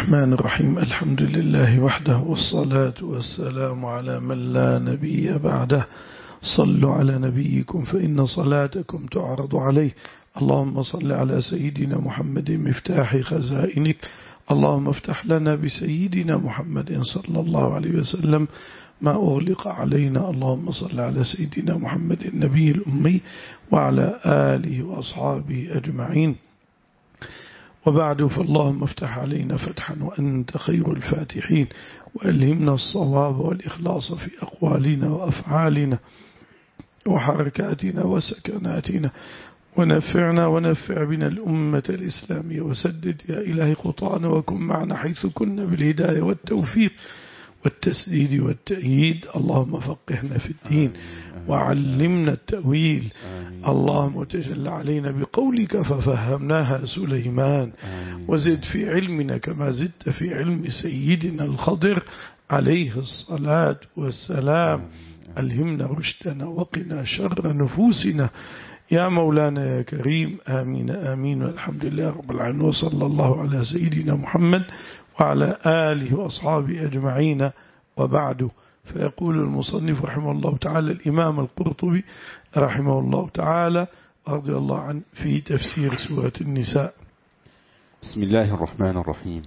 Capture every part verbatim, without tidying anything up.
الرحمن الرحيم. الحمد لله وحده، والصلاة والسلام على من لا نبي بعده. صلوا على نبيكم فإن صلاتكم تعرض عليه. اللهم صل على سيدنا محمد مفتاح خزائنك. اللهم افتح لنا بسيدنا محمد صلى الله عليه وسلم ما أغلق علينا. اللهم صل على سيدنا محمد النبي الأمي وعلى آله وأصحابه أجمعين. وبعد، فاللهم افتح علينا فتحا وأنت خير الفاتحين، وألهمنا الصواب والإخلاص في أقوالنا وأفعالنا وحركاتنا وسكناتنا، ونفعنا ونفع بنا الأمة الإسلامية، وسدد يا إلهي خطانا، وكن معنا حيث كنا بالهداية والتوفيق والتسديد والتأييد. اللهم فقهنا في الدين وعلمنا التأويل. اللهم تجل علينا بقولك ففهمناها سليمان، وزد في علمنا كما زدت في علم سيدنا الخضر عليه الصلاة والسلام. ألهمنا رشدنا وقنا شر نفوسنا يا مولانا يا كريم. آمين آمين، والحمد لله رب العالمين، وصلى الله على سيدنا محمد وعلى آله وأصحابه أجمعين. وبعد، فيقول المصنف رحمه الله تعالى الإمام القرطبي رحمه الله تعالى رضي الله عنه في تفسير سورة النساء. بسم الله الرحمن الرحيم.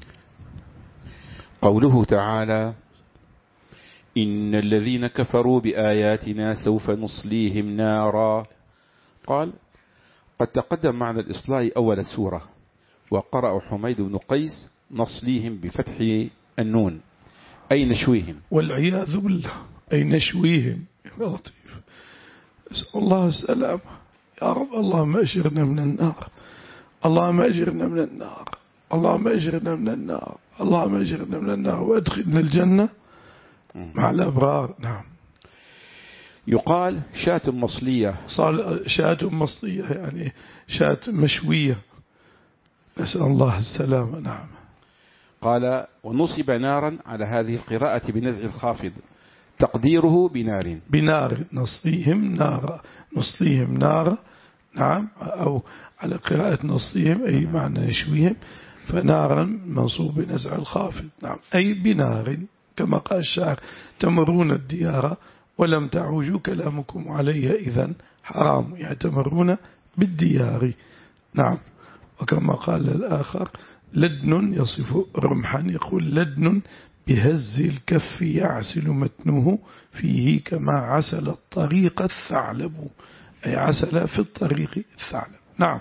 قوله تعالى: إن الذين كفروا بآياتنا سوف نصليهم نارا. قال: قد تقدم معنى الإصلاح أول سورة، وقرأ حميد بن قيس نصليهم بفتح النون أي نشويهم، والعياذ بالله، أي نشويهم. يا لطيف، أسأل الله السلامة يا رب. اللهم أجرنا من النار، اللهم أجرنا من النار، اللهم أجرنا من النار، اللهم أجرنا من النار، وأدخلنا الجنة مع الأبرار. نعم. يقال شاة مصلية، شاة مصلية يعني شاة مشوية، نسأل الله السلامة. نعم. قال: ونصب نارا على هذه القراءة بنزع الخافض، تقديره بنار. بنار نصليهم نارا، نصليهم نارا. نعم. أو على قراءة نصليهم أي معنى نشويهم، فنارا منصوب بنزع الخافض. نعم، أي بنار، كما قال الشاعر: تمرون الديار ولم تعوجوا كلامكم علي إذن حرام. يعتمرون بالديار. نعم. وكما قال الآخر: لدن يصف رمحا، يقول: لدن بهز الكف يعسل متنه فيه كما عسل الطريق الثعلب، أي عسل في الطريق الثعلب. نعم.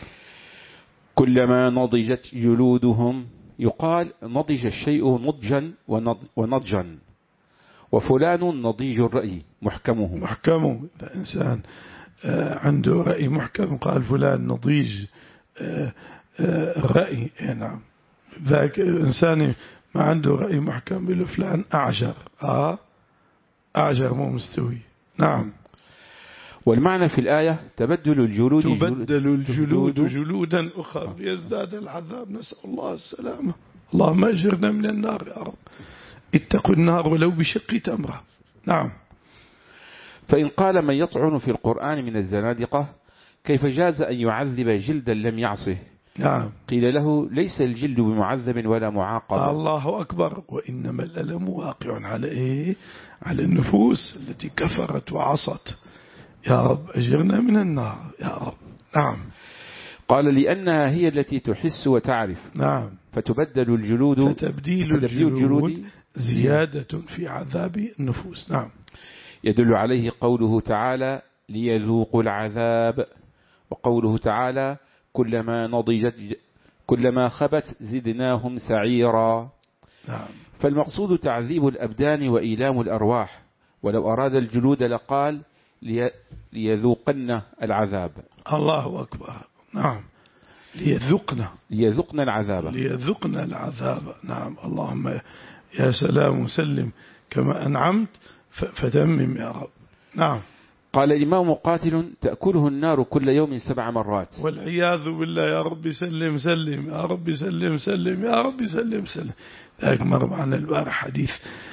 كلما نضجت جلودهم، يقال نضج الشيء نضجا ونضجا، وفلان نضيج الرأي محكمه. محكمه، الإنسان عنده رأي محكم، قال فلان نضيج الرأي. نعم. ذاك إنسان ما عنده رأي محكم بل فلان أعجر. آه أعجر مو مستوي. نعم. والمعنى في الآية تبدل الجلود تبدل الجلود جلودا أخرى ليزداد العذاب. نسأل الله السلامة. اللهم أجرنا من النار يا رب. اتقوا النار ولو بشق تمرة. نعم. فإن قال من يطعن في القرآن من الزنادقة: كيف جاز أن يعذب جلدا لم يعصه؟ نعم. قيل له: ليس الجلد بمعذب ولا معاقب. الله أكبر. وإنما الألم واقع على إيه؟ على النفوس التي كفرت وعصت. يا رب أجرنا من النار يا رب. نعم. قال: لأنها هي التي تحس وتعرف. نعم. فتبدل الجلود، فتبديل الجلود, الجلود زيادة في عذاب النفوس. نعم. يدل عليه قوله تعالى: ليذوقوا العذاب، وقوله تعالى: كلما نضجت كلما خبت زدناهم سعيرا. نعم. فالمقصود تعذيب الأبدان وإيلام الأرواح، ولو أراد الجلود لقال: ليذوقن العذاب. الله أكبر. نعم. ليذوقن ليذوقن العذاب ليذوقن العذاب. نعم. اللهم يا سلام وسلم كما أنعمت فتمم يا رب. نعم. قال الإمام مقاتل: تأكله النار كل يوم سبع مرات. والعياذ بالله. يا رب سلم سلم، يا رب سلم سلم، يا رب سلم سلم. ذلك مر معنا البارح حديث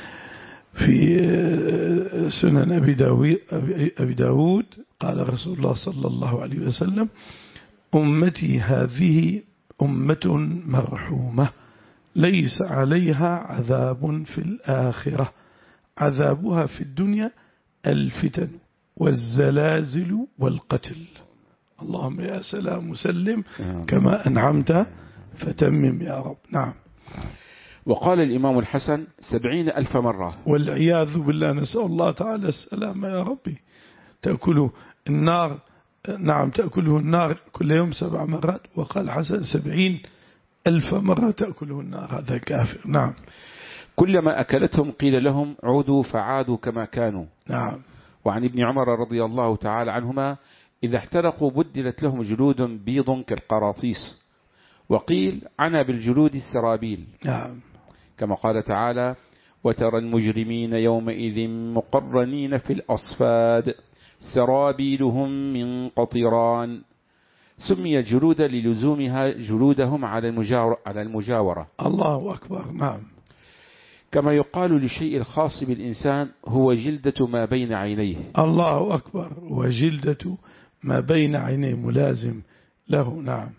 في سنن أبي داود, أبي داود قال رسول الله صلى الله عليه وسلم: أمتي هذه أمة مرحومة ليس عليها عذاب في الآخرة، عذابها في الدنيا الفتن والزلازل والقتل. اللهم يا سلام سلم كما أنعمت فتمم يا رب. نعم. وقال الإمام الحسن سبعين ألف مرة، والعياذ بالله، نسأل الله تعالى السلامة يا ربي. تأكله النار، نعم تأكله النار كل يوم سبع مرات، وقال حسن سبعين ألف مرة تأكله النار، هذا كافر. نعم. كلما أكلتهم قيل لهم عودوا فعادوا كما كانوا. نعم. وعن ابن عمر رضي الله تعالى عنهما إذا احترقوا بدلت لهم جلود بيض كالقراطيس، وقيل عنا بالجلود السرابيل. نعم. كما قال تعالى وترى المجرمين يومئذ مقرنين في الأصفاد سرابيلهم من قطران. سمي جلود للزومها جلودهم على المجاورة, على المجاورة. الله أكبر. نعم. كما يقال للشيء الخاص بالإنسان هو جلدة ما بين عينيه. الله أكبر. وجلدة ما بين عينيه ملازم له. نعم.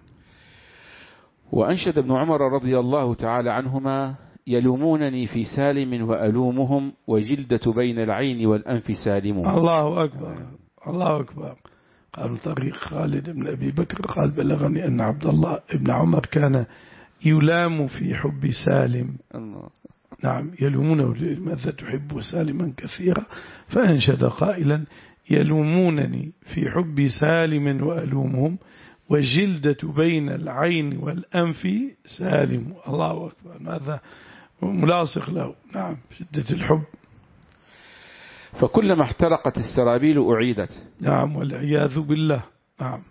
وأنشد ابن عمر رضي الله تعالى عنهما يلومونني في سالم وألومهم وجلدة بين العين والأنف سالم. الله أكبر. الله أكبر. قال طريق خالد بن أبي بكر قال بلغني أن عبد الله بن عمر كان يلام في حب سالم. الله. نعم. يلومونه لماذا تحب سالما كثيرا، فأنشد قائلا يلومونني في حب سالم وألومهم وجلدة بين العين والأنف سالم. الله أكبر. هذا ملاصق له. نعم. شدة الحب. فكلما احترقت السرابيل أعيدت. نعم. والعياذ بالله. نعم.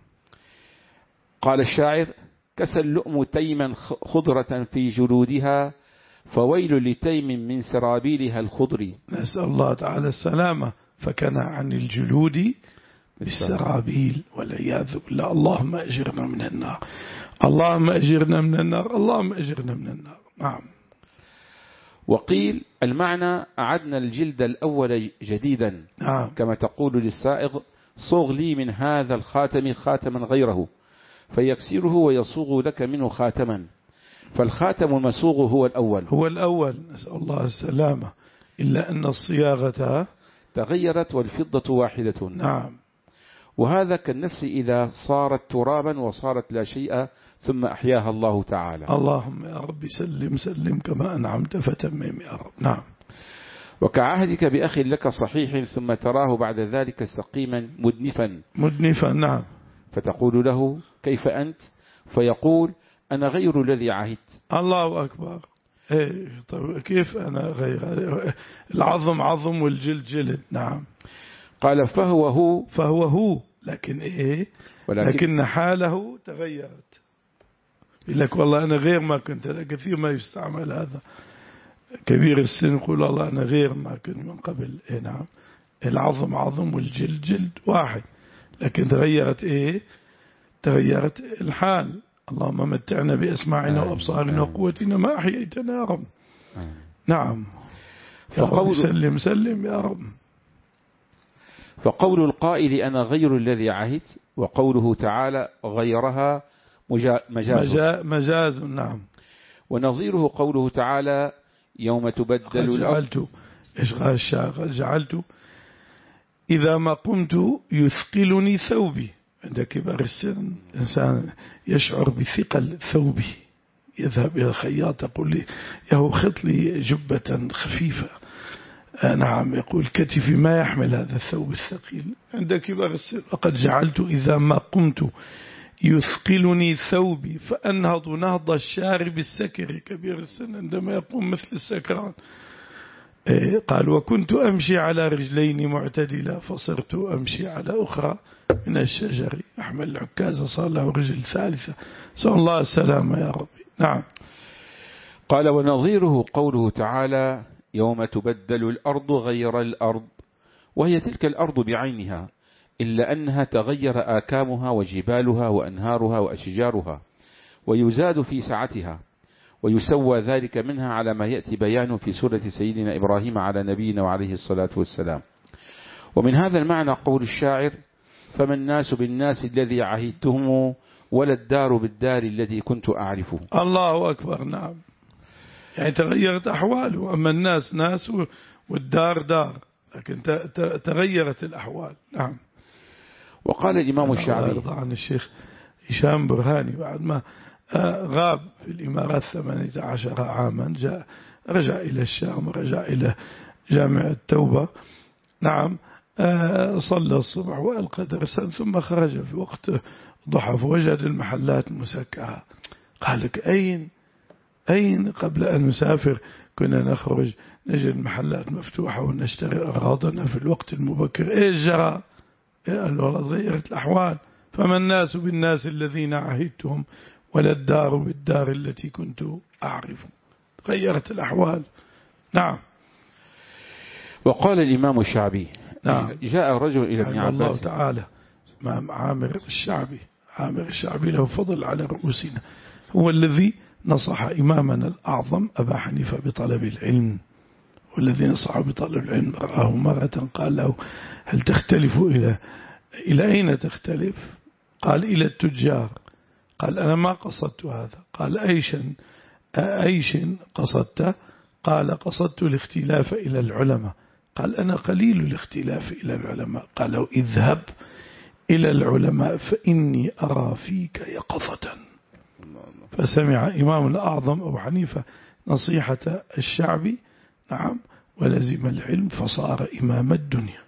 قال الشاعر كسى اللؤم تيما خضرة في جلودها فويل لتيم من سرابيلها الخضر. نسأل الله تعالى السلامة. فكان عن الجلود بالسرابيل والعياذ بالله. اللهم أجرنا من النار، اللهم أجرنا من النار، اللهم أجرنا من النار. نعم. وقيل المعنى أعدنا الجلد الأول جديدا. نعم. كما تقول للسائغ صوغ لي من هذا الخاتم خاتما غيره فيكسره ويصوغ لك منه خاتما، فالخاتم المسوغ هو الأول هو الأول. نسأل الله السلامة. إلا أن الصياغة تغيرت والفضة واحدة. نعم. وهذا كالنفس إذا صارت ترابا وصارت لا شيء ثم أحياها الله تعالى. اللهم يا رب سلم سلم كما أنعمت فتمم يا رب. نعم. وكعهدك بأخ لك صحيح ثم تراه بعد ذلك سقيما مدنفا مدنفا. نعم. فتقول له كيف أنت فيقول أنا غير الذي عهدت. الله أكبر. إيه طيب كيف أنا غير؟ العظم عظم والجلد جلد. نعم. قال فهو هو فهو هو لكن إيه ولكن لكن حاله تغيرت. يقول لك والله أنا غير ما كنت. كثير ما يستعمل هذا. كبير السن يقول الله أنا غير ما كنت من قبل. إيه نعم. العظم عظم والجلد جلد واحد، لكن تغيرت إيه تغيرت الحال. اللهم متعنا بأسماعنا وأبصارنا وقوتنا ما أحييتنا يا رب. نعم. فقول سلم سلم يا رب. فقول القائل أنا غير الذي عهدت وقوله تعالى غيرها مجاز. مجاز. نعم. ونظيره قوله تعالى يوم تبدل جعلت إيش قال الشاعر جعلت إذا ما قمت يثقلني ثوبي. عند كبار السن إنسان يشعر بثقل ثوبه يذهب إلى الخياط يقول لي يهو خط لي جبة خفيفة. نعم. يقول كتفي ما يحمل هذا الثوب الثقيل. عند كبار السن وقد جعلت إذا ما قمت يثقلني ثوبي فأنهض نهض الشارب السكر. كبير السن عندما يقوم مثل السكران. قال وكنت أمشي على رجلين معتدلة فصرت أمشي على أخرى من الشجر. أحمل العكازة صار له رجل ثالثة. صلى الله السلامة يا ربي. نعم. قال ونظيره قوله تعالى يوم تبدل الأرض غير الأرض، وهي تلك الأرض بعينها إلا أنها تغير آكامها وجبالها وأنهارها وأشجارها ويزاد في سعتها ويسوى ذلك منها على ما يأتي بيانه في سورة سيدنا إبراهيم على نبينا وعليه الصلاة والسلام. ومن هذا المعنى قول الشاعر فما الناس بالناس الذي عهدتهم ولا الدار بالدار الذي كنت أعرفه. الله أكبر. نعم. يعني تغيرت أحواله، أما الناس ناس والدار دار، لكن تغيرت الأحوال. نعم. وقال الإمام الشعبي يرضى عن الشيخ هشام برهاني بعد ما غاب في الإمارات ثمانية عشر عاما، جاء رجع إلى الشام ورجع إلى جامع التوبة. نعم. صلى الصبح وألقى درسا ثم خرج في وقت ضحى فوجد المحلات مسكرة. قال لك أين أين قبل أن نسافر كنا نخرج نجد المحلات مفتوحة ونشتري أغراضنا في الوقت المبكر، إيش جرى؟ قال والله تغيرت الأحوال، فما الناس بالناس الذين عهدتهم ولا الدار بالدار التي كنت أعرف. غيرت الأحوال. نعم. وقال الإمام الشعبي نعم. جاء رجل إلى ابن عباس الله تعالى إمام عامر الشعبي، عامر الشعبي له فضل على رؤوسنا، هو الذي نصح إمامنا الأعظم أبا حنيفة بطلب العلم، والذي نصح بطلب العلم رآه مرة قال له هل تختلف إلى إلى أين تختلف؟ قال إلى التجار. قال أنا ما قصدت هذا. قال أيشا أيش قصدت؟ قال قصدت الاختلاف إلى العلماء. قال أنا قليل الاختلاف إلى العلماء. قال له اذهب إلى العلماء فإني أرى فيك يقظة. فسمع إمام الأعظم أبو حنيفة نصيحة الشعبي. نعم. ولزم العلم فصار إمام الدنيا.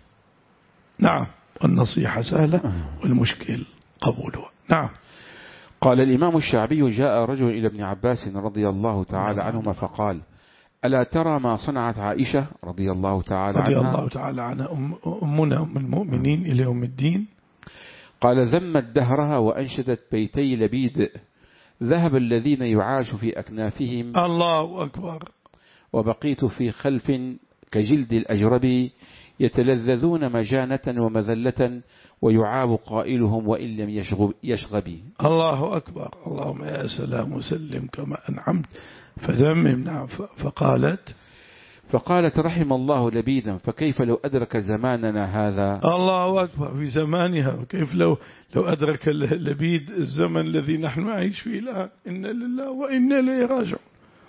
نعم. والنصيحة سهلة والمشكل قبولها. نعم. قال الإمام الشعبي جاء رجل إلى ابن عباس رضي الله تعالى عنهما فقال ألا ترى ما صنعت عائشة رضي الله تعالى عنها؟ رضي الله تعالى عنها أمنا أم المؤمنين إلى يوم الدين. قال ذمت دهرها وأنشدت بيتي لبيد ذهب الذين يعاش في أكنافهم الله أكبر وبقيت في خلف كجلد الأجرب يتلذذون مجانة ومذلة ويعاب قائلهم وإن لم يشغب, يشغب. الله أكبر. اللهم يا سلام وسلم كما أنعمت فذمم. نعم. فقالت فقالت رحم الله لبيدا فكيف لو أدرك زماننا هذا؟ الله أكبر. في زمانها وكيف لو لو أدرك لبيد الزمن الذي نحن نعيش فيه الآن. إنا لله وإنا إليه راجعون.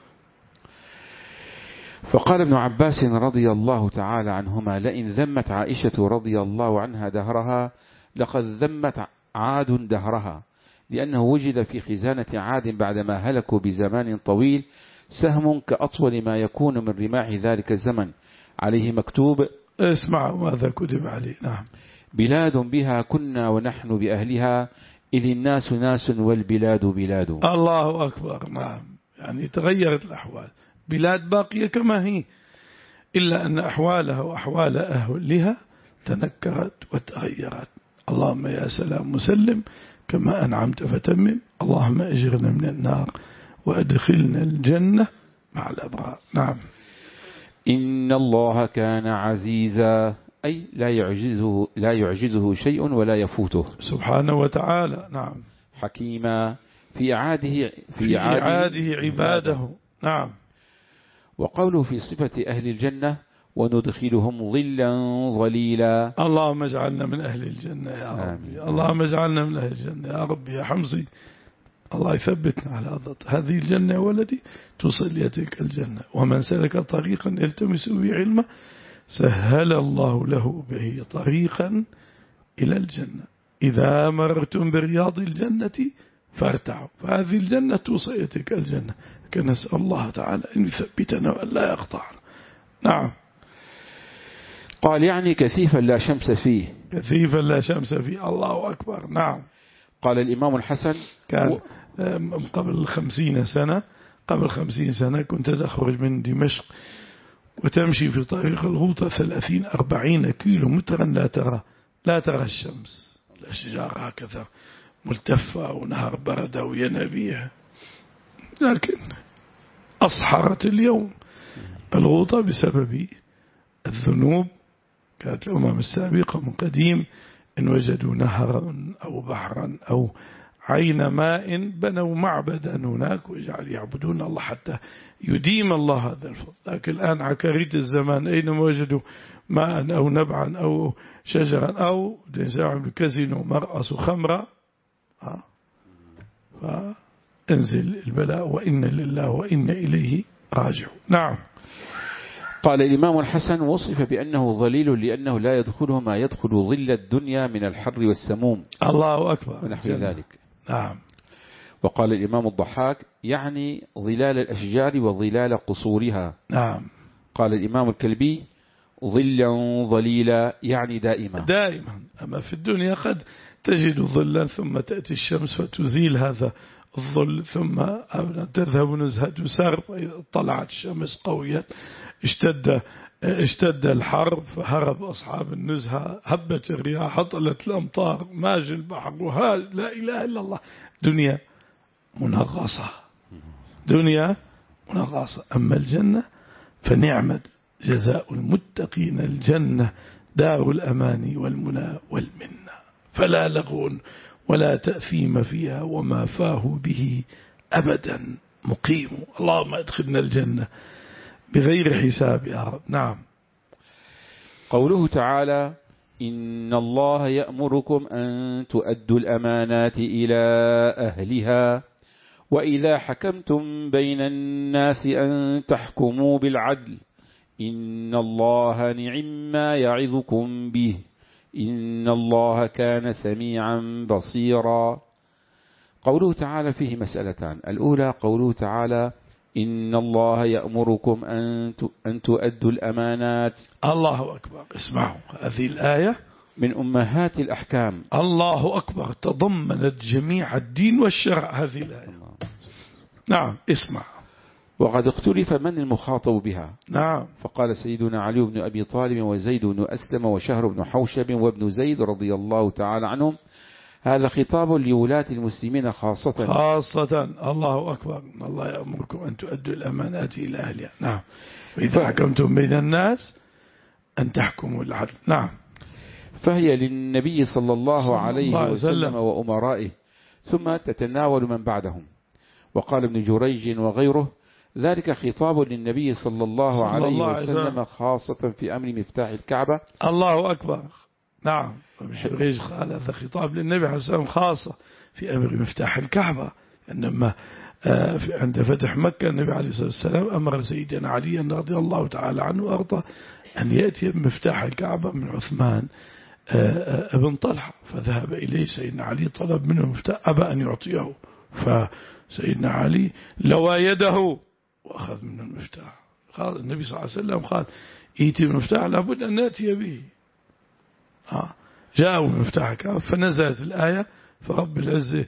فقال ابن عباس رضي الله تعالى عنهما لئن ذمت عائشة رضي الله عنها دهرها لقد ذمت عاد دهرها، لأنه وجد في خزانة عاد بعدما هلكوا بزمان طويل سهم كأطول ما يكون من رماح ذلك الزمن عليه مكتوب اسمع ماذا كتب عليه. نعم. بلاد بها كنا ونحن بأهلها إذ الناس ناس والبلاد بلاد. الله أكبر. نعم. يعني تغيرت الأحوال، بلاد باقية كما هي، إلا أن أحوالها وأحوال أهلها تنكرت وتغيرت. اللهم يا سلام مسلم كما أنعمت فتمم. اللهم أجرنا من النار وأدخلنا الجنة مع الأبرار. نعم. إن الله كان عزيزا أي لا يعجزه, لا يعجزه شيء ولا يفوته سبحانه وتعالى. نعم. حكيما في عاده في, في عاده, عاده عباده. نعم. وقوله في صفة أهل الجنة وندخلهم ظلا ظليلا. اللهم اجعلنا من أهل الجنة يا ربي. اللهم اجعلنا من أهل الجنة يا ربي يا حمصي. الله يثبتنا على هذا. هذه الجنة يا ولدي توصل يتلك الجنة، ومن سلك طريقا يلتمس به علما سهل الله له به طريقا إلى الجنة. إذا مررتم برياض الجنة فارتعوا، فهذه الجنة توصل يتلك الجنة. كنسأل الله تعالى أن يثبتنا وأن لا يقطعنا. نعم. قال يعني كثيفا لا شمس فيه. كثيفا لا شمس فيه. الله أكبر. نعم. قال الإمام الحسن كان و... قبل خمسين سنة قبل خمسين سنة كنت تخرج من دمشق وتمشي في طريق الغوطة ثلاثين أربعين كيلو مترا لا ترى لا ترى الشمس، الأشجار هكذا ملتفة ونهر بردة وينابيع، لكن أصحرت اليوم الغوطة بسبب الذنوب. كانت الأمم السابقة من قديم إن وجدوا نهرا أو بحرا أو عين ماء بنوا معبدا هناك وجعل يعبدون الله حتى يديم الله هذا الفضل. لكن الآن عكريت الزمان أينما وجدوا ماء أو نبعا أو شجرا أو يعملوا كازينو مرأس خمرة فانزل البلاء وإن لله وإن إليه راجعوا. نعم. قال الإمام الحسن وصف بأنه ظليل لأنه لا يدخله ما يدخل ظل الدنيا من الحر والسموم. الله أكبر. ونحو ذلك. نعم. وقال الإمام الضحاك يعني ظلال الأشجار وظلال قصورها. نعم. قال الإمام الكلبي ظلا ظليلا يعني دائما دائما. أما في الدنيا قد تجد ظلا ثم تأتي الشمس فتزيل هذا الظل ثم تذهب نزهة سر، طلعت الشمس قوية اشتد اشتد الحر فهرب أصحاب النزهة، هبت الرياح، طلت الأمطار، ماج البحر، وها لا إله إلا الله. دنيا منغصة، دنيا منغصة. أما الجنة فنعمة جزاء المتقين، الجنة دار الأمان والمنى والمنة، فلا لغو ولا تأثيم فيها وما فاه به أبدا مقيم. اللهم ادخلنا الجنة بغير حساب يا رب. نعم. قوله تعالى إن الله يأمركم أن تؤدوا الأمانات إلى أهلها وإذا حكمتم بين الناس أن تحكموا بالعدل إن الله نعم ما يعظكم به إن الله كان سميعا بصيرا. قوله تعالى فيه مسألتان. الأولى قوله تعالى إن الله يأمركم أن تؤدوا الأمانات. الله أكبر. اسمعوا هذه الآية من أمهات الأحكام. الله أكبر. تضمنت جميع الدين والشرع هذه الآية. نعم. اسمع. وقد اختلف من المخاطب بها. نعم. فقال سيدنا علي بن أبي طالب وزيد بن أسلم وشهر بن حوشب وابن زيد رضي الله تعالى عنهم هذا خطاب لولاة المسلمين خاصة خاصة. الله أكبر. الله يأمركم أن تؤدوا الأمانات إلى أهلها. نعم. وإذا حكمتم بين الناس أن تحكموا العدل. نعم. فهي للنبي صلى الله عليه الله وسلم وأمرائه ثم تتناول من بعدهم. وقال ابن جريج وغيره ذلك خطاب للنبي صلى الله صلى عليه الله وسلم خاصة في أمر مفتاح الكعبة. الله أكبر. نعم. ابن جريج قال هذا خطاب للنبي عليه الصلاة والسلام خاصة في أمر مفتاح الكعبة، إنما عند فتح مكة النبي عليه الصلاة والسلام أمر سيدنا علي رضي الله تعالى عنه وأرضى أن يأتي بمفتاح الكعبة من عثمان ابن طلحة، فذهب إليه سيدنا علي طلب منه المفتاح أبى أن يعطيه، فسيدنا علي لوى يده وأخذ من المفتاح. قال النبي صلى الله عليه وسلم قال ائتي بالمفتاح لابد أن نأتي به. آه. جاءوا بمفتاح الكعبة فنزلت الآية فرب العزة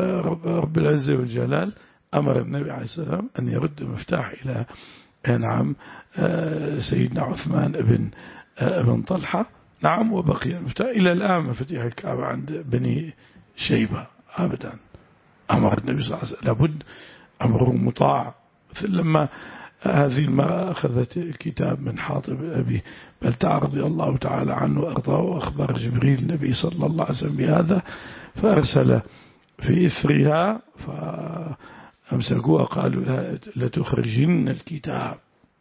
رب العزة والجلال أمر النبي عليه الصلاة والسلام أن يرد المفتاح إلى نعم سيدنا عثمان ابن ابن طلحة. نعم. وبقي المفتاح إلى الآن مفاتيح الكعبة عند بني شيبة أبدا. أمر النبي صلى الله عليه وسلم لابد أمره مطاع. لما هذه المرأة أخذت الكتاب من حاطب أبي بلتع رضي الله تعالى عنه وأرضاه وأخبر جبريل النبي صلى الله عليه وسلم بهذا فأرسل في إثرها فأمسكوها قالوا لها لتخرجن الكتاب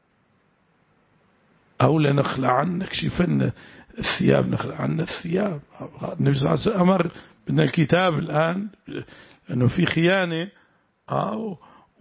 أو لنخلع عن نكشفن الثياب نخلع عنا الثياب. النبي صلى الله عليه وسلم أمر بأن الكتاب الآن أنه في خيانة أو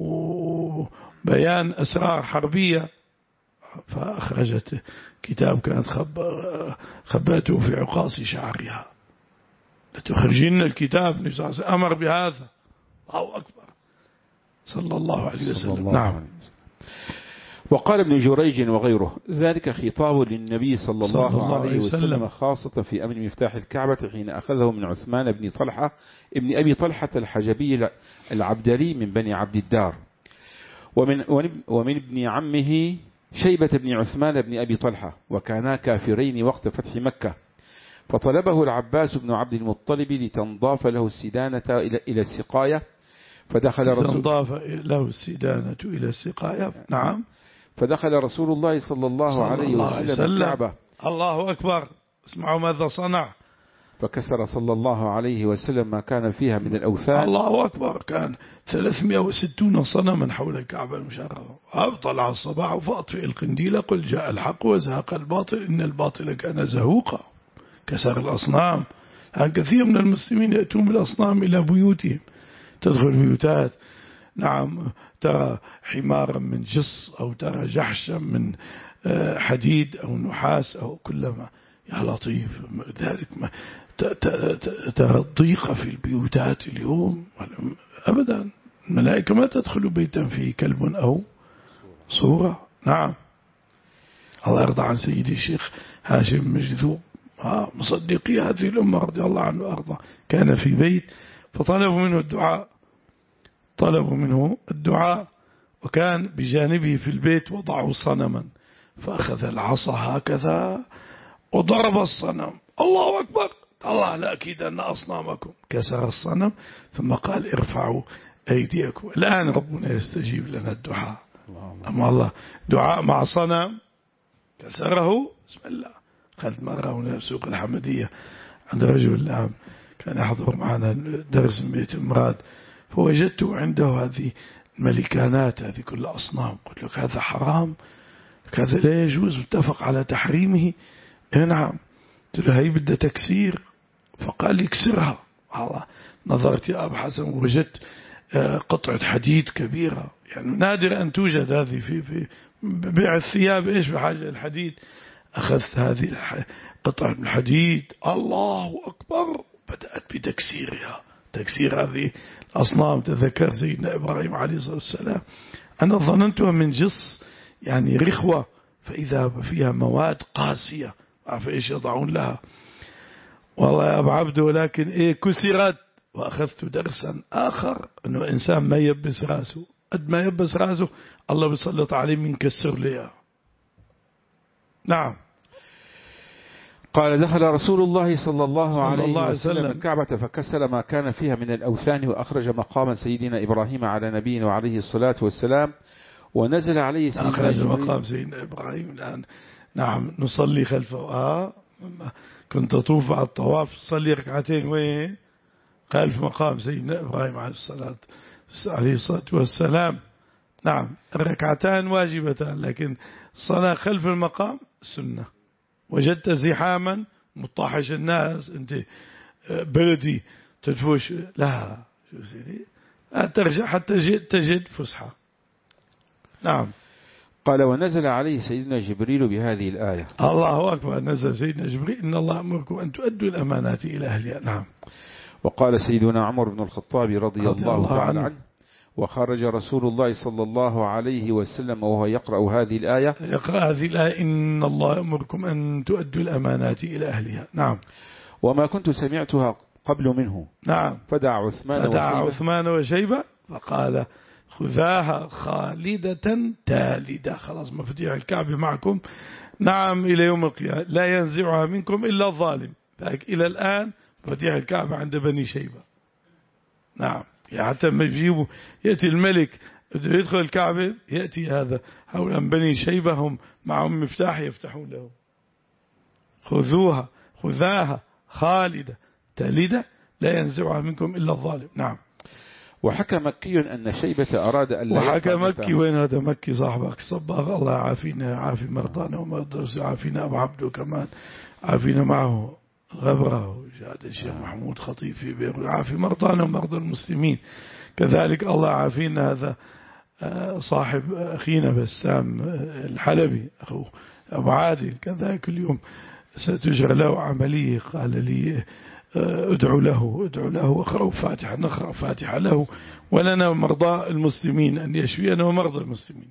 وبيان أسرار حربية، فأخرجت كتاب كانت خبأته في عقاص شعرها. لتخرجين الكتاب. النبي صلى الله عليه وسلم أمر بهذا. الله أكبر صلى الله عليه وسلم. نعم. وقال ابن جريج وغيره ذلك خطاب للنبي صلى الله, صلى الله عليه وسلم, وسلم خاصة في أمر مفتاح الكعبة حين أخذه من عثمان بن طلحة ابن أبي طلحة الحجبي العبدري من بني عبد الدار ومن, ومن ابن عمه شيبة بن عثمان بن أبي طلحة وكانا كافرين وقت فتح مكة، فطلبه العباس بن عبد المطلب لتنضاف له السدانة إلى السقاية فدخل رسول تنضاف له السدانة إلى السقاية. نعم. فدخل رسول الله صلى الله صلى عليه الله وسلم الكعبة. الله أكبر. اسمعوا ماذا صنع. فكسر صلى الله عليه وسلم ما كان فيها من الأوثان. الله أكبر. كان ثلاثمائة وستون صنما حول الكعبة المشرفة. طلع الصباح فأطفئ القنديل قل جاء الحق وزهق الباطل إن الباطل كان زهوقا. كسر الأصنام. كثير من المسلمين يأتون بالأصنام إلى بيوتهم، تدخل بيوتات نعم ترى حمارا من جص أو ترى جحشا من حديد أو نحاس أو كلما. يا لطيف ذلك ما ترى الضيق في البيوتات اليوم أبدا. الملائكة ما تدخل بيتا فيه كلب أو صورة. نعم. الله يرضى عن سيدي الشيخ هاشم مجذوب مصدقي هذه الأمة رضي الله عنه وأرضى، كان في بيت فطلبوا منه الدعاء طلبوا منه الدعاء وكان بجانبه في البيت وضعوا صنما، فأخذ العصا هكذا وضرب الصنم. الله أكبر، الله لا أكيد أن أصنامكم. كسر الصنم ثم قال ارفعوا أيديكم. الآن ربنا يستجيب لنا الدعاء. أما الله دعاء مع صنم كسره بسم الله. أخذت مرة هنا في سوق الحمدية عند رجل نعم كان يحضر معنا درس من بيت المراد، فوجدت عنده هذه الملكانات هذه كل أصنام. قلت لك هذا حرام، هذا لا يجوز، متفق على تحريمه. نعم. قلت له هي بدها تكسير، فقال لي اكسرها. الله نظرت يا أبو حسن وجدت قطعة حديد كبيرة، يعني نادر أن توجد هذه في في بيع الثياب. إيش بحاجة الحديد؟ أخذت هذه قطعة من الحديد الله أكبر بدأت بتكسيرها، تكسير هذه الأصنام. تذكر سيدنا إبراهيم عليه الصلاة والسلام أنا ظننتها من جص يعني رخوة، فإذا فيها مواد قاسية عارف إيش يضعون لها. والله يا أبو عبد ولكن إيه كسرت. وأخذت درسا آخر أنه إنسان ما يبس راسه، قد ما يبس راسه الله بيسلط عليه من كسر ليه. نعم. قال دخل رسول الله صلى الله عليه وسلم الكعبة فكسر ما كان فيها من الأوثان وأخرج مقام سيدنا إبراهيم على نبينا وعليه الصلاة والسلام ونزل عليه سيدنا أخرج مقام سيدنا إبراهيم. الآن نعم نصلي خلفه. آه كنت أطوف على الطواف صلي ركعتين وين خلف مقام سيدنا إبراهيم عليه الصلاة عليه الصلاة والسلام. نعم الركعتان واجبتان، لكن الصلاة خلف المقام سنة. وجدت زحاما مطاحش الناس أنت بلدي تدفوش لا شو سيدي ترجع حتى تجد فسحة. نعم. قال ونزل عليه سيدنا جبريل بهذه الآية. الله أكبر. نزل سيدنا جبريل إن الله أمركم أن تؤدوا الأمانات إلى أهلها. نعم. وقال سيدنا عمر بن الخطاب رضي, رضي الله, الله تعالى عنه وخرج رسول الله صلى الله عليه وسلم وهو يقرأ هذه الآية يقرأ هذه الآية إن الله أمركم أن تؤدوا الأمانات إلى أهلها. نعم. وما كنت سمعتها قبل منه. نعم. فدعا عثمان فدعا عثمان وشيبة فقال خذاها خالدة تالدة. خلاص مفاتيح الكعبة معكم. نعم إلى يوم القيامة لا ينزعها منكم إلا الظالم. إلى الآن مفاتيح الكعبة عند بني شيبة. نعم. يعني حتى ما يجيبوا يأتي الملك يدخل الكعبة يأتي هذا حول بني شيبة هم معهم مفتاح يفتحون له. خذوها خذاها خالدة تالدة لا ينزعها منكم إلا الظالم. نعم. وحكى مكي أن شيبة أراد أن لا وحكى مكي وين هذا مكي صاحبك صباغ الله عافينا عافي مرضانا ومرضى عافينا أبو عبده كمان عافينا معه غبره وجاد الشيخ محمود خطيب في بيروت عافي مرضانا ومرضى المسلمين. كذلك الله عافينا هذا صاحب أخينا بسام الحلبي أخوه أبو عادل كذلك اليوم ستجرى له عملية قال لي ادعو له ادعو له واقرأوا فاتحة نقرأ فاتحة له ولنا مرضى المسلمين أن يشفينا ومرضى المسلمين.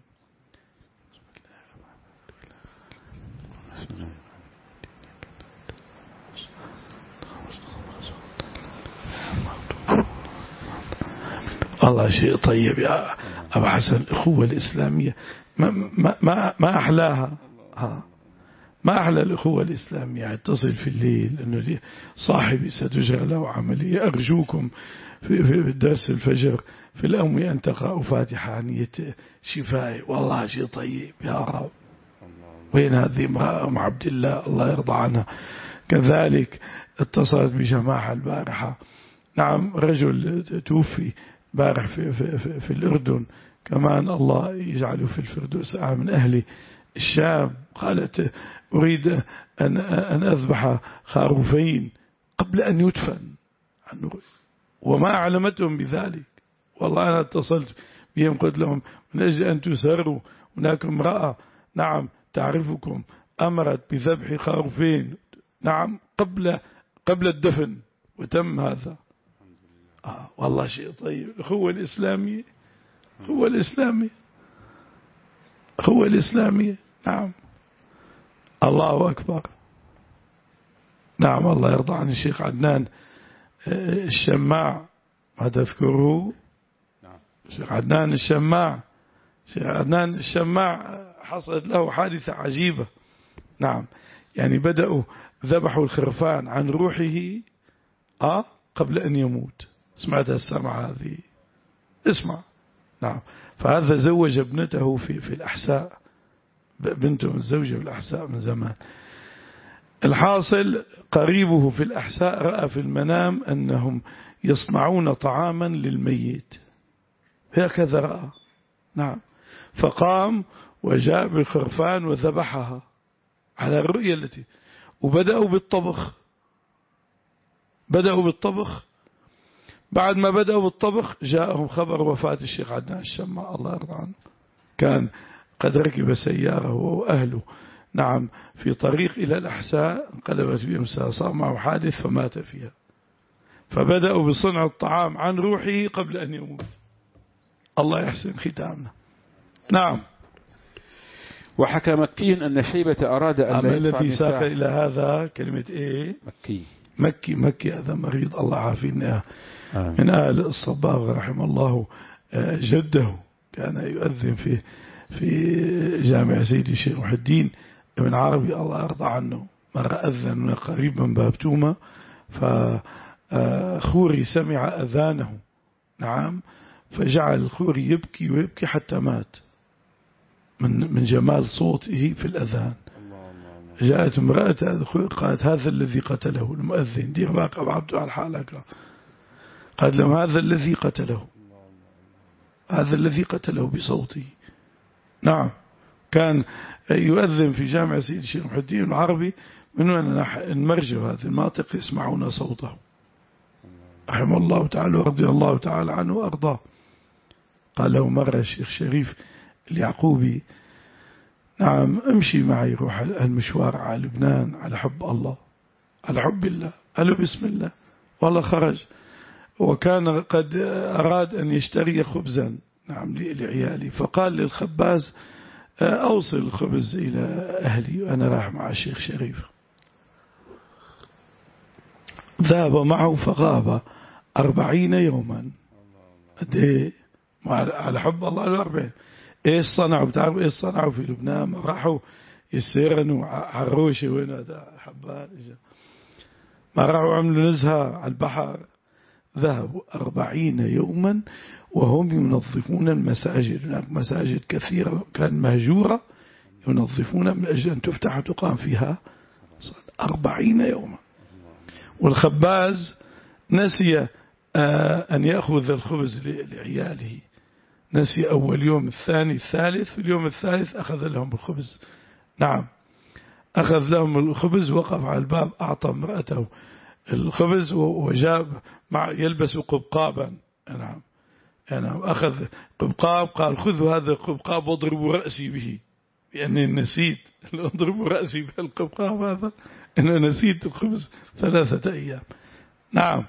الله شيء طيب يا أبو حسن. الأخوة الإسلامية ما, ما, ما أحلاها ها ما أحلى الأخوة الإسلامية. اتصل في الليل أنه صاحبي ستجرى له عملية أرجوكم في, في درس الفجر في الأموي أن تقرأوا فاتحة عنية شفائي. والله شيء طيب يا رب. وين هذه أم عبد الله الله يرضى عنها. كذلك اتصلت بجماعة البارحة. نعم رجل توفي بارح في, في, في, في الأردن كمان الله يجعله في الفردوس من أهل الشام. قالت أريد أن, أن أذبح خروفين قبل أن يدفن وما أعلمتهم بذلك. والله أنا اتصلت بهم قلت لهم من أجل أن تسروا هناك امرأة نعم تعرفكم أمرت بذبح خروفين نعم قبل قبل الدفن وتم هذا. آه والله شيء طيب. الأخوة الإسلامية الأخوة الإسلامية الأخوة الإسلامية نعم. الله أكبر. نعم الله يرضى عن الشيخ عدنان الشماع ما تذكره؟ الشيخ عدنان الشماع الشيخ عدنان الشماع حصلت له حادثة عجيبة. نعم يعني بدأوا ذبحوا الخرفان عن روحه آه قبل أن يموت. سمعت السمع هذه؟ اسمع. نعم فهذا زوج ابنته في في الأحساء، بنته متزوجة في الأحساء من زمان. الحاصل قريبه في الأحساء رأى في المنام أنهم يصنعون طعاما للميت هكذا رأى. نعم فقام وجاء بالخرفان وذبحها على الرؤية التي وبدأوا بالطبخ بدأوا بالطبخ بعد ما بدأوا بالطبخ جاءهم خبر وفاة الشيخ عدنان الشماع الله يرضى عنه. كان قد ركب سيارة هو وأهله نعم في طريق إلى الأحساء انقلبت بهم صار معه حادث فمات فيها. فبدأوا بصنع الطعام عن روحه قبل أن يموت. الله يحسن ختامنا. نعم. وحكى مكي أن شيبة أراد أن أما الذي ساق إلى هذا كلمة إيه مكي مكي مكي هذا مريض الله عافينا من آل الصباغ رحمه الله جده كان يؤذن في في جامع سيدي الشيخ محي الدين ابن عربي الله يرضى عنه. مرة أذن قريب من باب تومة فخوري سمع أذانه نعم فجعل الخوري يبكي ويبكي حتى مات من من جمال صوته في الأذان. جاءت امرأة قالت هذا الذي قتله المؤذن دير باقى عبده على حالك. قالت لهم هذا الذي قتله هذا الذي قتله بصوته. نعم كان يؤذن في جامع سيد الشيخ محي الدين العربي من وين المرجو هذه المناطق يسمعون صوته رحمه الله تعالى ورضي الله تعالى عنه وأرضاه. قال له مرة الشيخ شريف اليعقوبي نعم امشي معي روح المشوار على لبنان على حب الله على حب الله. قال له بسم الله. والله خرج وكان قد أراد أن يشتري خبزا نعم لعيالي فقال للخباز أوصل الخبز إلى أهلي وأنا راح مع الشيخ شريف. ذهب معه فغاب أربعين يوما. إيه على حب الله الأربعين. إيش صنعوا بتعرفوا إيش صنعوا في لبنان؟ راحوا يسيرنوا عروشة وين هذا حبان ما راحوا عملوا نزهة على البحر. ذهبوا أربعين يوما وهم ينظفون المساجد. هناك مساجد كثيرة كان مهجورة ينظفون من أجل أن تفتح وتقام فيها أربعين يوما. والخباز نسي أن يأخذ الخبز لعياله نسي أول يوم الثاني الثالث في اليوم الثالث أخذ لهم الخبز. نعم أخذ لهم الخبز وقف على الباب أعطى امرأته الخبز وجاب مع يلبس قبقابا. نعم يعني أخذ قبقاب قال خذوا هذا القبقاب واضربوا رأسي به لأني نسيت اضربوا رأسي بالقبقاب هذا أنا نسيت الخبز ثلاثة أيام. نعم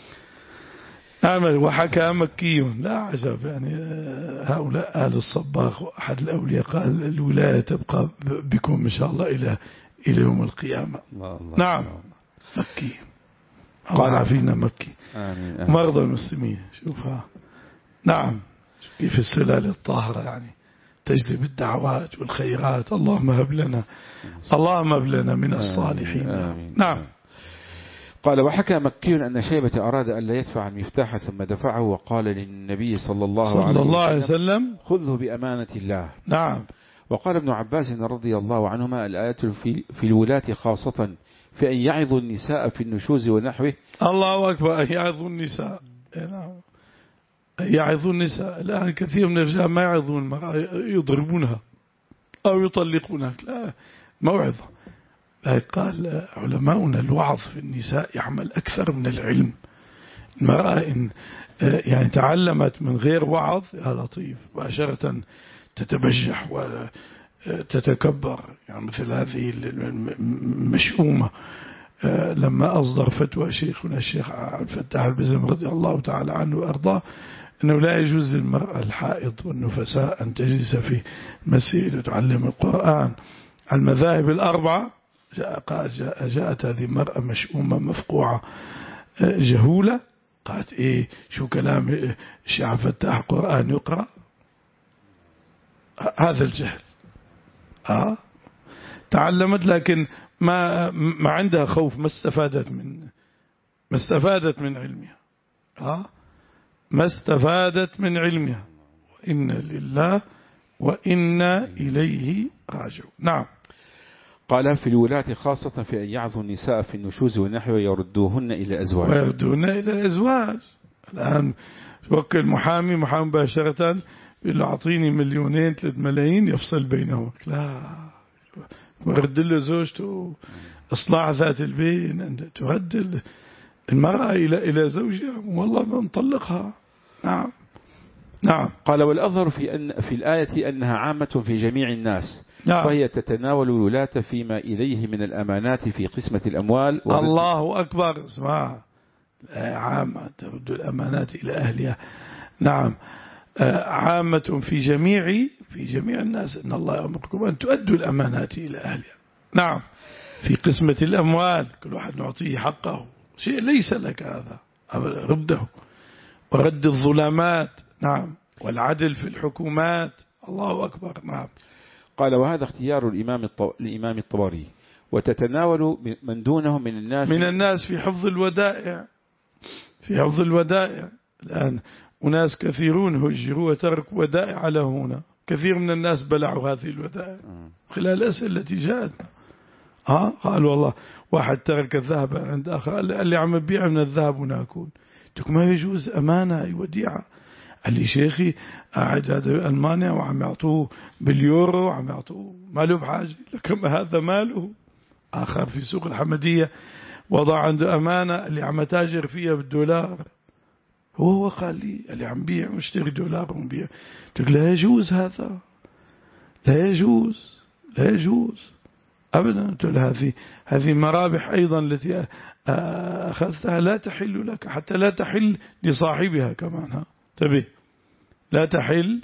نعم. وحكى مكي لا عجب يعني هؤلاء آل الصباغ أحد الأولياء قال الولاية تبقى بكم إن شاء الله إلى إلى يوم القيامة. الله الله نعم الله. مكي قال عافينا مكي آمين آمين. مرضى المسلمين شوفها. نعم كيف السلالة الطاهرة يعني تجلب الدعوات والخيرات. اللهم هب لنا اللهم هب لنا من الصالحين. آمين. نعم. قال وحكى مكي أن شيبة أراد أن لا يدفع المفتاح ثم دفعه وقال للنبي صلى الله, صلى عليه, الله عليه وسلم خذه بأمانة الله. نعم. وقال ابن عباس رضي الله عنهما الآيات في, في الولاة خاصة في أن يعظوا النساء في النشوز ونحوه. الله أكبر. أن يعظوا النساء. نعم يعظوا النساء. الآن كثير من الرجال ما يعظون المرأة يضربونها أو يطلقونها. لا موعظة. قال علماؤنا الوعظ في النساء يعمل أكثر من العلم المرأة إن يعني تعلمت من غير وعظ يا لطيف مباشرة تتبجح وتتكبر، يعني مثل هذه المشؤومة. لما أصدر فتوى شيخنا الشيخ عبد الفتاح البزم رضي الله تعالى عنه وأرضاه أنه لا يجوز للمرأة الحائض والنفساء أن تجلس في مسجد وتعلم القرآن. المذاهب الأربعة جاءت هذه المرأة مشؤومة مفقوعة جهولة، قالت إيه شو كلام الشيخ عبد الفتاح قرآن يقرأ؟ هذا الجهل. آه تعلمت لكن ما ما عندها خوف، ما استفادت من ما استفادت من علمها. آه ما استفادت من علمها. وإن لله وإنا إليه راجعون. نعم. قال في الولاة خاصة في أن يعظوا النساء في النشوز ونحوه يردوهن إلى أزواج ويردوهن إلى أزواج. الآن توكل محامي محامي مباشرة يقول له أعطيني مليونين ثلاث ملايين يفصل بينهم. لا، ورد له زوجته، إصلاح ذات البين، أن ترد المرأة إلى إلى زوجها والله ما نطلقها. نعم نعم. قال والأظهر في أن في الآية أنها عامة في جميع الناس. نعم. وهي تتناول الولاة فيما إليه من الأمانات في قسمة الأموال. الله أكبر. اسمع، عامة ترد الأمانات إلى أهلها. نعم، عامة في جميع في جميع الناس. إن الله يأمركم أن تؤدوا الأمانات إلى أهلها. نعم، في قسمة الأموال كل واحد نعطيه حقه، شيء ليس لك هذا رده. ورد الظلامات. نعم، والعدل في الحكومات. الله أكبر. نعم. قال وهذا اختيار الإمام الإمام الطبري. وتتناول من دونه من الناس من الناس في حفظ الودائع في حفظ الودائع. الآن أناس كثيرون هجروا وتركوا ودائع له هنا. كثير من الناس بلعوا هذه الودائع خلال الأسئلة التي جاءتنا. ها قال والله واحد ترك الذهب عند آخر، قال لي عم ببيع من الذهب وناكل. قلت ما يجوز أمانة أي وديعة. قال لي شيخي قاعد هذا ألمانيا وعم يعطوه باليورو وعم يعطوه ماله بحاجة، لكن هذا ماله. آخر في سوق الحمدية وضع عنده أمانة اللي عم تاجر فيها بالدولار. هو قال لي اللي عم بيع واشتري دولار ونبيع. تقول لا يجوز هذا، لا يجوز لا يجوز أبدا. تقول هذه هذه مرابح أيضا التي أخذتها لا تحل لك، حتى لا تحل لصاحبها كمان. ها تبي لا تحل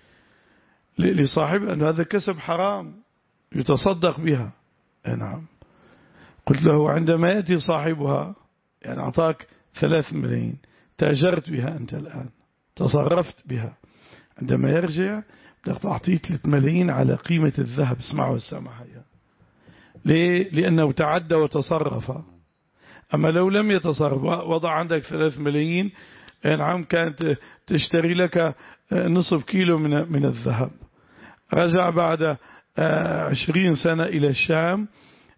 لصاحبها، أن هذا كسب حرام يتصدق بها. نعم. قلت له عندما يأتي صاحبها يعني أعطاك ثلاث ملايين، تاجرت بها أنت الآن، تصرفت بها، عندما يرجع بدك تعطيه ثلاث ملايين على قيمة الذهب. اسمعوا السماحة. ليه؟ لأنه تعدى وتصرف. أما لو لم يتصرف وضع عندك ثلاث ملايين، نعم، كانت تشتري لك نصف كيلو من من الذهب. رجع بعد عشرين سنة إلى الشام،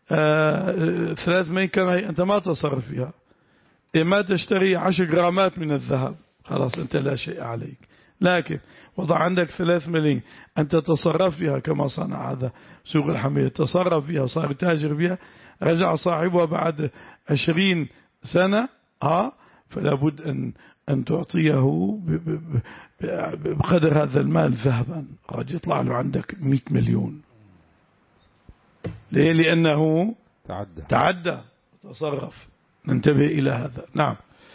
ثلاث ملايين كما أنت ما تصرف فيها. إما تشتري عشر جرامات من الذهب، خلاص أنت لا شيء عليك. لكن وضع عندك ثلاث ملايين أنت تصرف بها كما صنع هذا سوق الحمية، تصرف بها وصار تاجر بها. رجع صاحبها بعد عشرين سنة، ها فلا بد أن أن تعطيه بقدر هذا المال ذهبا. قد يطلع له عندك مئة مليون. ليه؟ لأنه تعدى تعدى تصرف. ننتبه إلى هذا. نعم.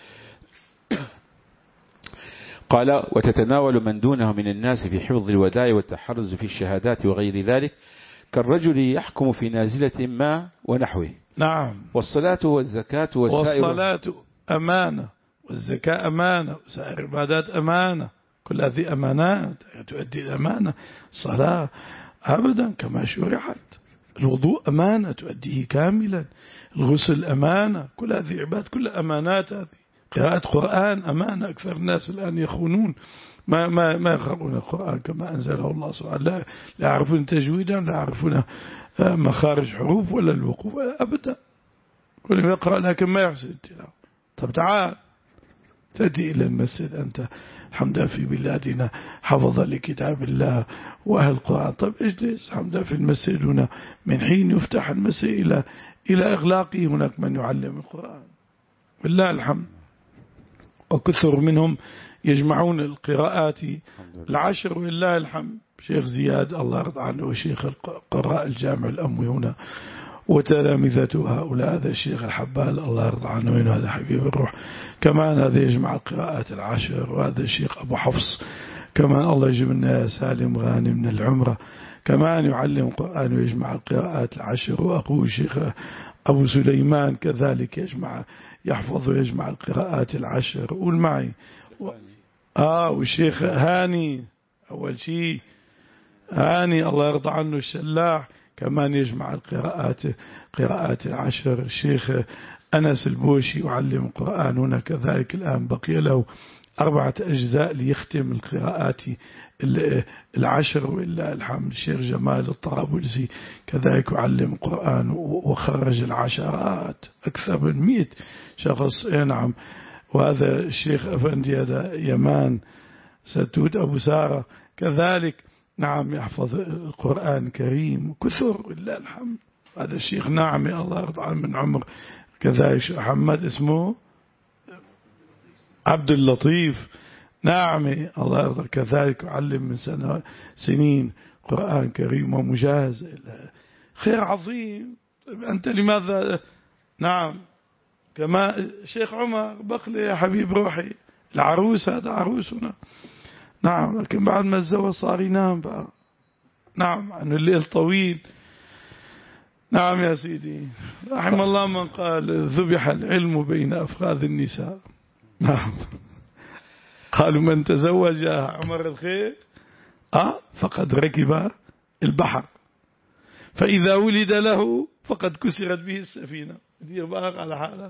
قال وتتناول من دونه من الناس في حفظ الودائع والتحرز في الشهادات وغير ذلك، كالرجل يحكم في نازلة ما ونحوه. نعم. والصلاة والزكاة والسائر والصلاة أمانة، والزكاة أمانة، وسائر العبادات أمانة. كل هذه أمانات تؤدي الأمانة. الصلاة أبدا كما شرعت. الوضوء أمانة تؤديه كاملا. الغسل أمانة. كل هذه عبادات، كل أمانات. هذه قراءة قرآن أمانة. أكثر الناس الآن يخونون، ما ما ما يقرؤون القرآن كما أنزله الله سبحانه. لا لا يعرفون تجويدا، لا يعرفون مخارج حروف ولا الوقوف أبدا. كل يقرأ لكن ما يحسن التلاوة. طب تعال تأتي إلى المسجد أنت الحمد في بلادنا حفظ لكتاب الله وأهل القرآن. طب اجلس الحمد في المسجد هنا، من حين يفتح المسجد إلى إلى إغلاقه هناك من يعلم القرآن. بالله الحمد. وكثر منهم يجمعون القراءات العشر ولله الحمد. شيخ زياد الله يرضى عنه وشيخ القراء الجامع الأموي هنا وتلامذته هؤلاء، هذا الشيخ الحبال الله يرضى عنه هذا حبيب الروح كمان، هذا يجمع القراءات العشر. وهذا الشيخ أبو حفص كمان الله يجيب لنا سالم غانم من العمرة كمان يعلم القرآن ويجمع القراءات العشر. وأخوه الشيخ أبو سليمان كذلك يجمع يحفظ ويجمع القراءات العشر. قول معي و... آه والشيخ هاني أول شيء هاني الله يرضى عنه الشلاح كمان يجمع القراءات قراءات العشر. الشيخ أنس البوشي يعلم القرآن هنا كذلك، الآن بقي له أربعة أجزاء ليختم القراءات العشر وإلا الحمد. الشيخ جمال الطرابلسي كذلك يعلم القرآن وخرج العشرات أكثر من مئة شخص. نعم. وهذا الشيخ أفندي هذا يمان ستود أبو سارة كذلك نعم يحفظ القرآن الكريم كثر لله الحمد. هذا الشيخ ناعمي الله يرضى عنه من عمر كذلك محمد اسمه عبد اللطيف ناعمي الله يرضى كذلك يعلم من سنة سنين قرآن كريم ومجاز. خير عظيم. أنت لماذا نعم كما شيخ عمر بقلي يا حبيب روحي العروس هذا عروسنا نعم، لكن بعد ما الزوج صار ينام بقى نعم عن الليل طويل. نعم يا سيدي رحم الله من قال ذبح العلم بين أفخاذ النساء. نعم قالوا من تزوج عمر الخير آه فقد ركب البحر فإذا ولد له فقد كسرت به السفينة. دير بقى على حالة.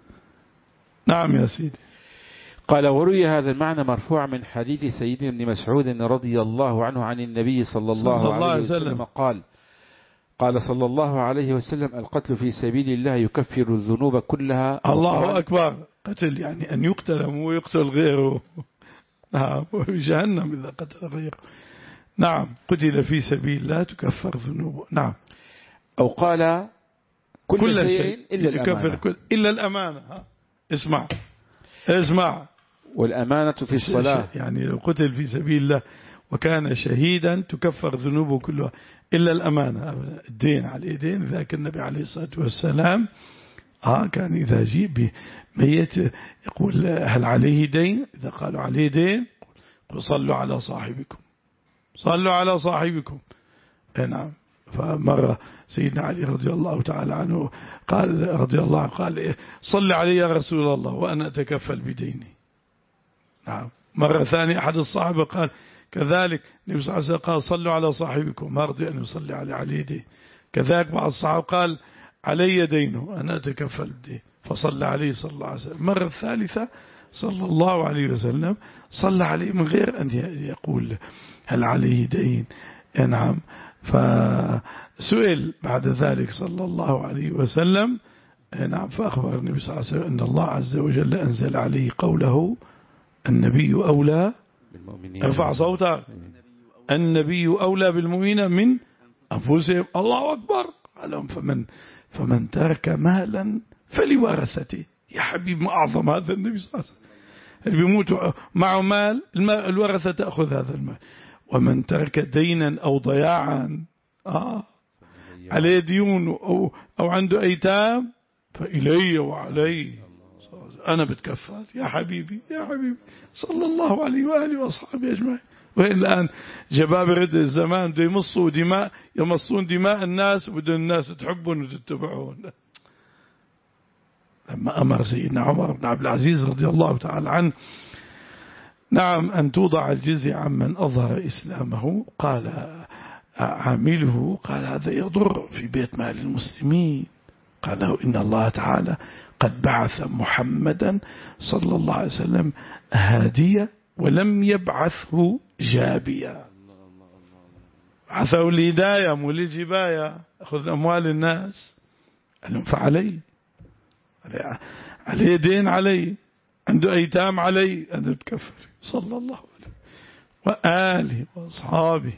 نعم يا سيدي. قال وروي هذا المعنى مرفوع من حديث سيدنا ابن مسعود رضي الله عنه عن النبي صلى الله, صلى الله عليه وسلم, وسلم قال قال صلى الله عليه وسلم القتل في سبيل الله يكفر الذنوب كلها. الله أكبر. قتل يعني أن يقتل ويقتل غيره. نعم وجهنم إذا قتل غيره. نعم قتل في سبيل الله تكفر ذنوبه. نعم. أو قال كل, كل شيء, شيء إلا الأمانة كل إلا الأمانة. ها. اسمع اسمع والأمانة في الصلاة يعني لو قتل في سبيل الله وكان شهيدا تكفر ذنوبه كلها إلا الأمانة. الدين عليه دين. ذاك النبي عليه الصلاة والسلام آه كان إذا جيب بميت يقول هل عليه دين؟ إذا قالوا عليه دين قل صلوا على صاحبكم صلوا على صاحبكم. نعم. فمرة سيدنا علي رضي الله تعالى عنه قال رضي الله عنه قال صل علي يا رسول الله وأنا أتكفل بديني. نعم. مرة ثانية أحد الصحابة قال كذلك النبي صلى الله عليه وسلم قال صلوا على صاحبكم ما رضي أن يصلي علي عليه دين. كذلك بعض الصحابة قال علي دينه أنا أتكفل بديه فصلى عليه صلى الله عليه وسلم. مرة الثالثة صلى الله عليه وسلم صلى عليه من غير أن يقول هل عليه دين. نعم. فسئل بعد ذلك صلى الله عليه وسلم نعم فأخبر النبي صلى الله عليه وسلم أن الله عز وجل أنزل عليه قوله النبي أولى بالمؤمنين. ارفع صوتك. النبي أولى بالمؤمنين من أنفسهم. الله أكبر. فمن فمن ترك مالا فلورثته. يا حبيب ما أعظم هذا النبي صلى الله عليه وسلم. اللي بيموت معه مال الورثة تأخذ هذا المال. ومن ترك دينا أو ضياعا آه عليه ديون أو, أو عنده أيتام فإلي وعلي أنا بتكفل. يا حبيبي يا حبيبي صلى الله عليه وآله وأصحابه أجمعين. وإن الآن جبابرة الزمان بده يمصوا دماء يمصون دماء الناس وبدون الناس تحبون وتتبعون. لما أمر سيدنا عمر بن عبد العزيز رضي الله تعالى عنه نعم أن توضع الجزية عمن أظهر إسلامه قال عامله قال هذا يضر في بيت مال المسلمين. قال له إن الله تعالى قد بعث محمدا صلى الله عليه وسلم هاديا ولم يبعثه جابيا. بعثه الهداية مو للجباية أخذ أموال الناس. قال لهم فعلي عليه دين علي عنده أيتام علي أن تكفر. صلى الله عليه وآله وأصحابه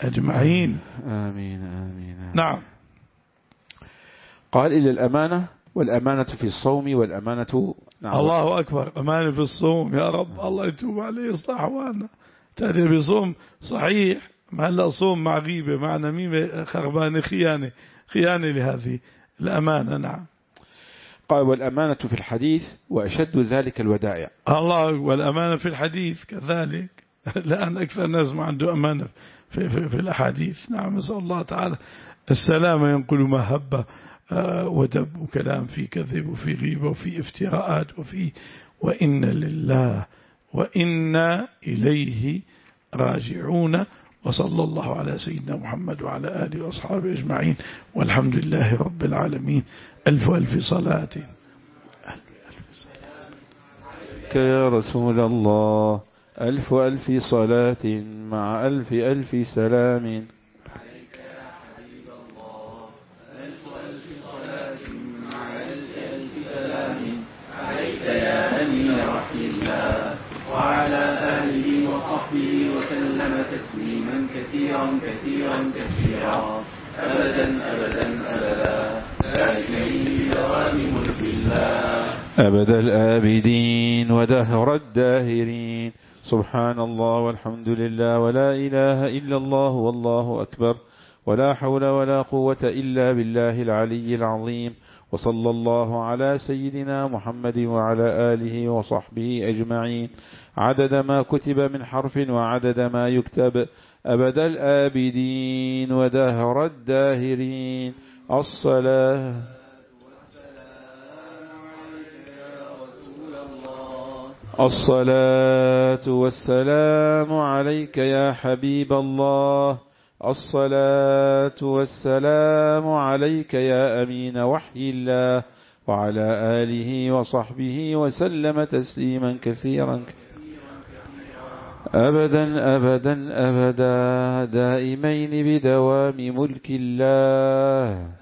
أجمعين. آمين آمين. نعم. قال إلى الأمانة والأمانة في الصوم والأمانة نعم. الله أكبر. أمانة في الصوم يا رب الله يتوب عليه يصلح أحوالنا. تأتي بصوم صحيح ما هلا صوم مع غيبة مع نميمة خربانة خيانة خيانة لهذه الأمانة. نعم. قال والأمانة في الحديث وأشد ذلك الودائع. الله. والأمانة في الحديث كذلك. لأن أكثر الناس ما عنده أمانة في, في, في الأحاديث. نعم. نسأل الله تعالى السلام. ينقل ما هب ودب وكلام في كذب وفي غيبة وفي افتراءات وفي وإن لله وإنا إليه راجعون. وصلى الله على سيدنا محمد وعلى آله وأصحابه أجمعين والحمد لله رب العالمين. ألف ألف صلاة يا رسول الله. ألف ألف صلاة مع ألف ألف سلام عليك يا حبيب الله. ألف ألف صلاة مع ألف ألف سلام عليك يا أمين وحي الله وعلى آله وصحبه وسلم تسليما كثيرا كثيرا كثيرا أبدا أبدا أبدا دائمين بدوام ملك الله أبد الآبدين ودهر الداهرين. سبحان الله والحمد لله ولا إله إلا الله والله أكبر ولا حول ولا قوة إلا بالله العلي العظيم. وصلى الله على سيدنا محمد وعلى آله وصحبه أجمعين عدد ما كتب من حرف وعدد ما يكتب. أبد الآبدين ودهر الداهرين. الصلاة الصلاة والسلام عليك يا حبيب الله. الصلاة والسلام عليك يا أمين وحي الله وعلى آله وصحبه وسلم تسليما كثيرا أبدا أبدا أبدا دائمين بدوام ملك الله.